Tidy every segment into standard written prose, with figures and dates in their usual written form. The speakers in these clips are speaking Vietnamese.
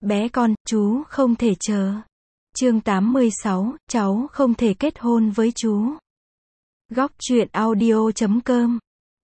Bé con, chú không thể chờ. Chương 86, cháu không thể kết hôn với chú. Góc truyện audio.com.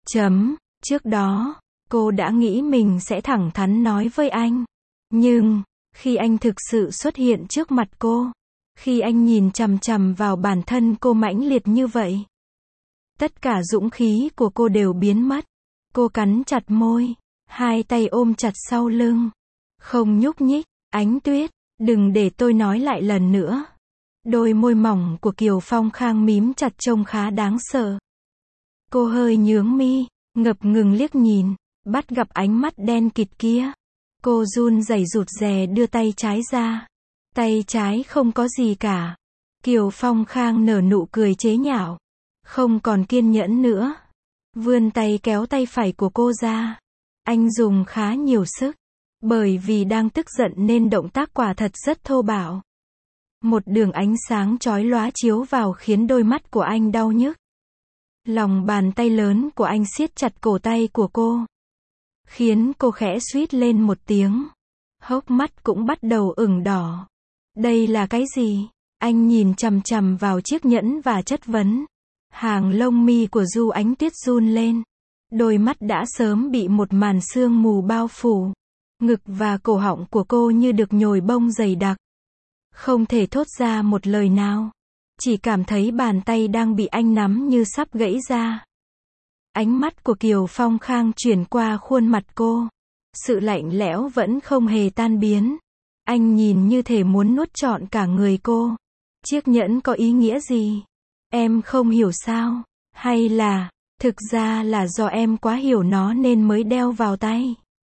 Trước đó, cô đã nghĩ mình sẽ thẳng thắn nói với anh. Nhưng, khi anh thực sự xuất hiện trước mặt cô, khi anh nhìn chằm chằm vào bản thân cô mãnh liệt như vậy, tất cả dũng khí của cô đều biến mất. Cô cắn chặt môi, hai tay ôm chặt sau lưng. Không nhúc nhích. Ánh Tuyết, đừng để tôi nói lại lần nữa. Đôi môi mỏng của Kiều Phong Khang mím chặt trông khá đáng sợ. Cô hơi nhướng mi, ngập ngừng liếc nhìn, bắt gặp ánh mắt đen kịt kia. Cô run rẩy rụt rè đưa tay trái ra. Tay trái không có gì cả. Kiều Phong Khang nở nụ cười chế nhạo. Không còn kiên nhẫn nữa. Vươn tay kéo tay phải của cô ra. Anh dùng khá nhiều sức. Bởi vì đang tức giận nên động tác quả thật rất thô bạo. Một đường ánh sáng chói lóa chiếu vào khiến đôi mắt của anh đau nhức. Lòng bàn tay lớn của anh siết chặt cổ tay của cô, khiến cô khẽ suýt lên một tiếng. Hốc mắt cũng bắt đầu ửng đỏ. Đây là cái gì? Anh nhìn chằm chằm vào chiếc nhẫn và chất vấn. Hàng lông mi của Du Ánh Tuyết run lên. Đôi mắt đã sớm bị một màn sương mù bao phủ. Ngực và cổ họng của cô như được nhồi bông dày đặc. Không thể thốt ra một lời nào. Chỉ cảm thấy bàn tay đang bị anh nắm như sắp gãy ra. Ánh mắt của Kiều Phong Khang chuyển qua khuôn mặt cô. Sự lạnh lẽo vẫn không hề tan biến. Anh nhìn như thể muốn nuốt trọn cả người cô. Chiếc nhẫn có ý nghĩa gì? Em không hiểu sao? Hay là, thực ra là do em quá hiểu nó nên mới đeo vào tay?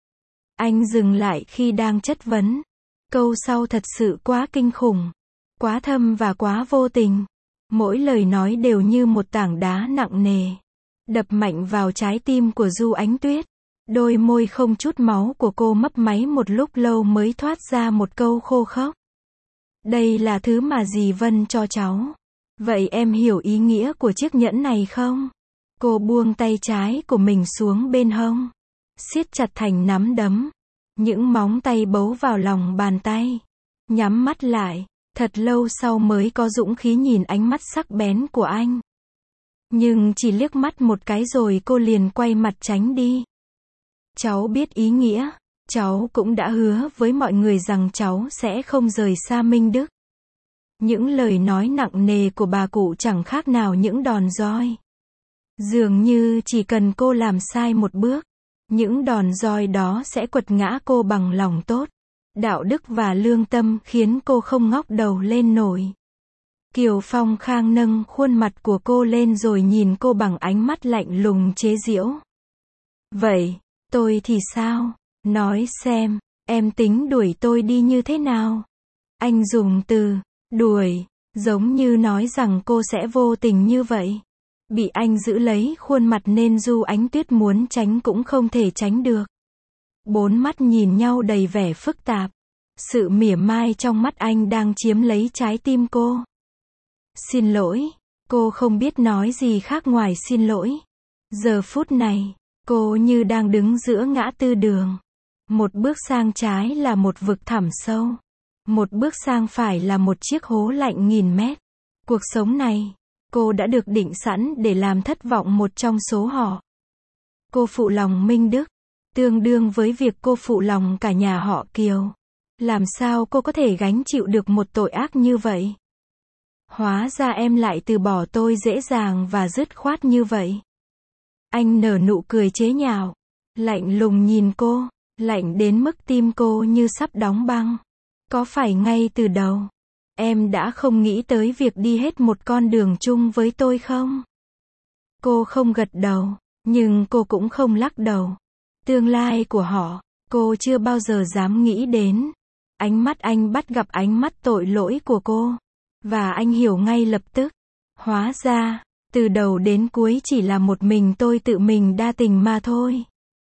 Anh dừng lại khi đang chất vấn. Câu sau thật sự quá kinh khủng, quá thâm và quá vô tình. Mỗi lời nói đều như một tảng đá nặng nề, đập mạnh vào trái tim của Du Ánh Tuyết. Đôi môi không chút máu của cô mấp máy một lúc lâu mới thoát ra một câu khô khốc. Đây là thứ mà dì Vân cho cháu. Vậy em hiểu ý nghĩa của chiếc nhẫn này không? Cô buông tay trái của mình xuống bên hông, siết chặt thành nắm đấm. Những móng tay bấu vào lòng bàn tay. Nhắm mắt lại, thật lâu sau mới có dũng khí nhìn ánh mắt sắc bén của anh. Nhưng chỉ liếc mắt một cái rồi cô liền quay mặt tránh đi. Cháu biết ý nghĩa. Cháu cũng đã hứa với mọi người rằng cháu sẽ không rời xa Minh Đức. Những lời nói nặng nề của bà cụ chẳng khác nào những đòn roi. Dường như chỉ cần cô làm sai một bước, những đòn roi đó sẽ quật ngã cô bằng lòng tốt, đạo đức và lương tâm khiến cô không ngóc đầu lên nổi. Kiều Phong Khang nâng khuôn mặt của cô lên rồi nhìn cô bằng ánh mắt lạnh lùng chế giễu. Vậy, tôi thì sao? Nói xem, em tính đuổi tôi đi như thế nào? Anh dùng từ, đuổi, giống như nói rằng cô sẽ vô tình như vậy. Bị anh giữ lấy khuôn mặt nên Du Ánh Tuyết muốn tránh cũng không thể tránh được. Bốn mắt nhìn nhau đầy vẻ phức tạp. Sự mỉa mai trong mắt anh đang chiếm lấy trái tim cô. Xin lỗi. Cô không biết nói gì khác ngoài xin lỗi. Giờ phút này, cô như đang đứng giữa ngã tư đường. Một bước sang trái là một vực thẳm sâu. Một bước sang phải là một chiếc hố lạnh nghìn mét. Cuộc sống này, cô đã được định sẵn để làm thất vọng một trong số họ. Cô phụ lòng Minh Đức, tương đương với việc cô phụ lòng cả nhà họ Kiều. Làm sao cô có thể gánh chịu được một tội ác như vậy? Hóa ra em lại từ bỏ tôi dễ dàng và dứt khoát như vậy. Anh nở nụ cười chế nhạo, lạnh lùng nhìn cô, lạnh đến mức tim cô như sắp đóng băng. Có phải ngay từ đầu, em đã không nghĩ tới việc đi hết một con đường chung với tôi không? Cô không gật đầu, nhưng cô cũng không lắc đầu. Tương lai của họ, cô chưa bao giờ dám nghĩ đến. Ánh mắt anh bắt gặp ánh mắt tội lỗi của cô. Và anh hiểu ngay lập tức. Hóa ra, từ đầu đến cuối chỉ là một mình tôi tự mình đa tình mà thôi.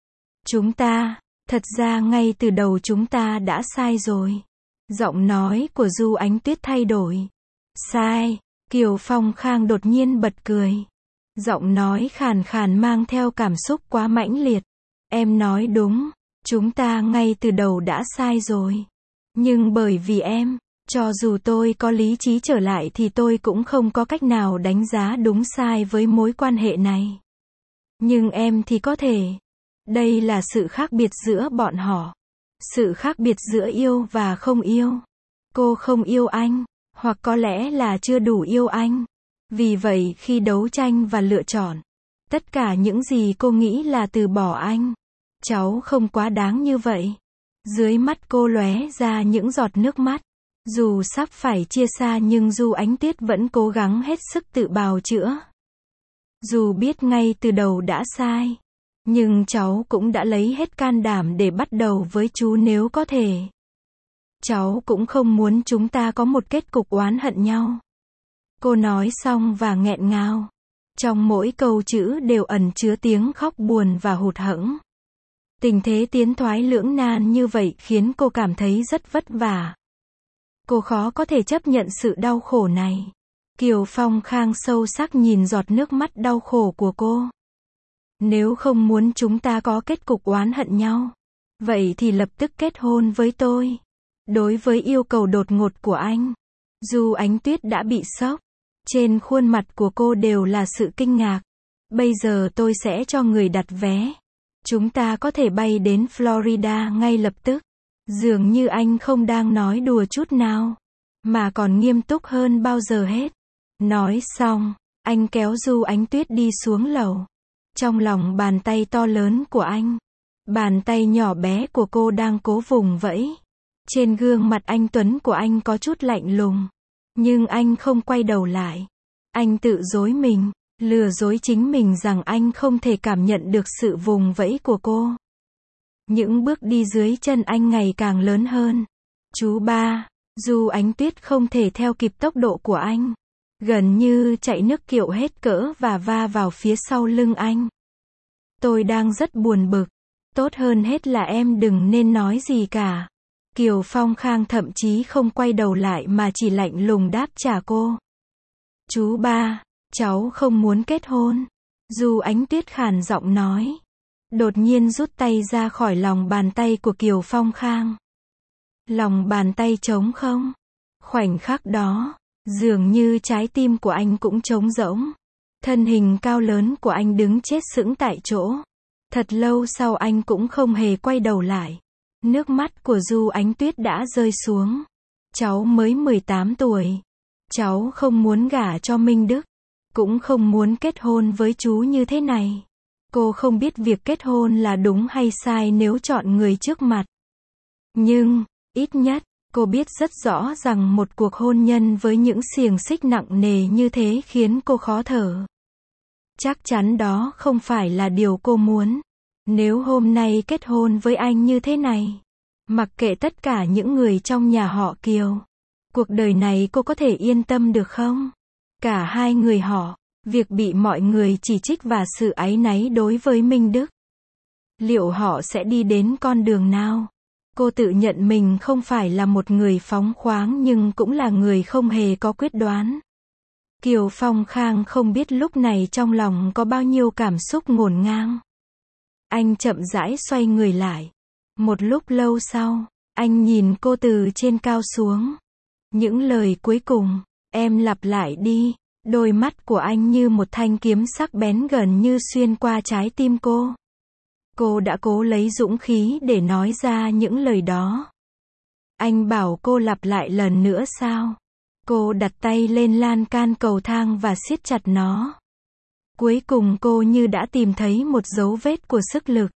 Thật ra ngay từ đầu chúng ta đã sai rồi. Giọng nói của Du Ánh Tuyết thay đổi. Sai? Kiều Phong Khang đột nhiên bật cười. Giọng nói khàn khàn mang theo cảm xúc quá mãnh liệt. Em nói đúng, chúng ta ngay từ đầu đã sai rồi. Nhưng bởi vì em, cho dù tôi có lý trí trở lại thì tôi cũng không có cách nào đánh giá đúng sai với mối quan hệ này. Nhưng em thì có thể. Đây là sự khác biệt giữa bọn họ. Sự khác biệt giữa yêu và không yêu. Cô không yêu anh, hoặc có lẽ là chưa đủ yêu anh. Vì vậy khi đấu tranh và lựa chọn, tất cả những gì cô nghĩ là từ bỏ anh. Cháu không quá đáng như vậy. Dưới mắt cô lóe ra những giọt nước mắt. Dù sắp phải chia xa nhưng Du Ánh Tuyết vẫn cố gắng hết sức tự bào chữa. Dù biết ngay từ đầu đã sai, nhưng cháu cũng đã lấy hết can đảm để bắt đầu với chú nếu có thể. Cháu cũng không muốn chúng ta có một kết cục oán hận nhau. Cô nói xong và nghẹn ngào. Trong mỗi câu chữ đều ẩn chứa tiếng khóc buồn và hụt hẫng. Tình thế tiến thoái lưỡng nan như vậy khiến cô cảm thấy rất vất vả. Cô khó có thể chấp nhận sự đau khổ này. Kiều Phong Khang sâu sắc nhìn giọt nước mắt đau khổ của cô. Nếu không muốn chúng ta có kết cục oán hận nhau, vậy thì lập tức kết hôn với tôi. Đối với yêu cầu đột ngột của anh, Du Ánh Tuyết đã bị sốc. Trên khuôn mặt của cô đều là sự kinh ngạc. Bây giờ tôi sẽ cho người đặt vé. Chúng ta có thể bay đến Florida ngay lập tức. Dường như anh không đang nói đùa chút nào, mà còn nghiêm túc hơn bao giờ hết. Nói xong, anh kéo Du Ánh Tuyết đi xuống lầu. Trong lòng bàn tay to lớn của anh, bàn tay nhỏ bé của cô đang cố vùng vẫy. Trên gương mặt anh tuấn của anh có chút lạnh lùng. Nhưng anh không quay đầu lại. Anh tự dối mình, lừa dối chính mình rằng anh không thể cảm nhận được sự vùng vẫy của cô. Những bước đi dưới chân anh ngày càng lớn hơn. Chú ba, Du Ánh Tuyết không thể theo kịp tốc độ của anh. Gần như chạy nước kiệu hết cỡ và va vào phía sau lưng anh. Tôi đang rất buồn bực. Tốt hơn hết là em đừng nên nói gì cả. Kiều Phong Khang thậm chí không quay đầu lại mà chỉ lạnh lùng đáp trả cô. Chú ba, cháu không muốn kết hôn. Du Ánh Tuyết khàn giọng nói. Đột nhiên rút tay ra khỏi lòng bàn tay của Kiều Phong Khang. Lòng bàn tay trống không. Khoảnh khắc đó, dường như trái tim của anh cũng trống rỗng. Thân hình cao lớn của anh đứng chết sững tại chỗ. Thật lâu sau anh cũng không hề quay đầu lại. Nước mắt của Du Ánh Tuyết đã rơi xuống. Cháu mới 18 tuổi. Cháu không muốn gả cho Minh Đức. Cũng không muốn kết hôn với chú như thế này. Cô không biết việc kết hôn là đúng hay sai nếu chọn người trước mặt. Nhưng, ít nhất, cô biết rất rõ rằng một cuộc hôn nhân với những xiềng xích nặng nề như thế khiến cô khó thở. Chắc chắn đó không phải là điều cô muốn. Nếu hôm nay kết hôn với anh như thế này, mặc kệ tất cả những người trong nhà họ Kiều, cuộc đời này cô có thể yên tâm được không? Cả hai người họ, việc bị mọi người chỉ trích và sự áy náy đối với Minh Đức. Liệu họ sẽ đi đến con đường nào? Cô tự nhận mình không phải là một người phóng khoáng nhưng cũng là người không hề có quyết đoán. Kiều Phong Khang không biết lúc này trong lòng có bao nhiêu cảm xúc ngổn ngang. Anh chậm rãi xoay người lại. Một lúc lâu sau, anh nhìn cô từ trên cao xuống. Những lời cuối cùng, em lặp lại đi. Đôi mắt của anh như một thanh kiếm sắc bén gần như xuyên qua trái tim cô. Cô đã cố lấy dũng khí để nói ra những lời đó. Anh bảo cô lặp lại lần nữa sao? Cô đặt tay lên lan can cầu thang và siết chặt nó. Cuối cùng cô như đã tìm thấy một dấu vết của sức lực.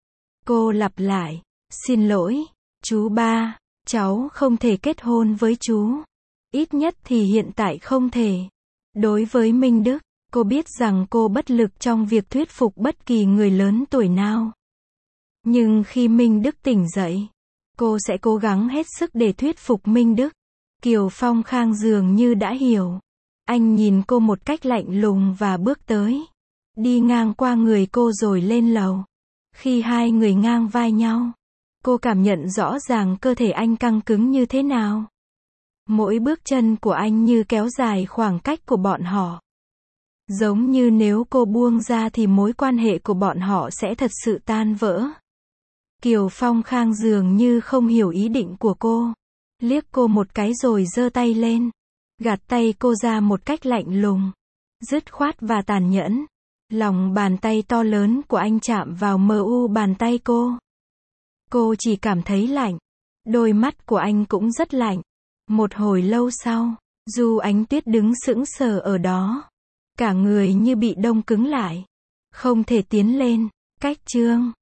Cô lặp lại, xin lỗi, chú ba, cháu không thể kết hôn với chú. Ít nhất thì hiện tại không thể. Đối với Minh Đức, cô biết rằng cô bất lực trong việc thuyết phục bất kỳ người lớn tuổi nào. Nhưng khi Minh Đức tỉnh dậy, cô sẽ cố gắng hết sức để thuyết phục Minh Đức. Kiều Phong Khang dường như đã hiểu. Anh nhìn cô một cách lạnh lùng và bước tới. Đi ngang qua người cô rồi lên lầu. Khi hai người ngang vai nhau, cô cảm nhận rõ ràng cơ thể anh căng cứng như thế nào. Mỗi bước chân của anh như kéo dài khoảng cách của bọn họ. Giống như nếu cô buông ra thì mối quan hệ của bọn họ sẽ thật sự tan vỡ. Kiều Phong Khang dường như không hiểu ý định của cô. liếc cô một cái rồi giơ tay lên, gạt tay cô ra một cách lạnh lùng, dứt khoát và tàn nhẫn. Lòng bàn tay to lớn của anh chạm vào mu bàn tay cô. Cô chỉ cảm thấy lạnh. Đôi mắt của anh cũng rất lạnh. Một hồi lâu sau, Du Ánh Tuyết đứng sững sờ ở đó. Cả người như bị đông cứng lại. Không thể tiến lên. Cách chương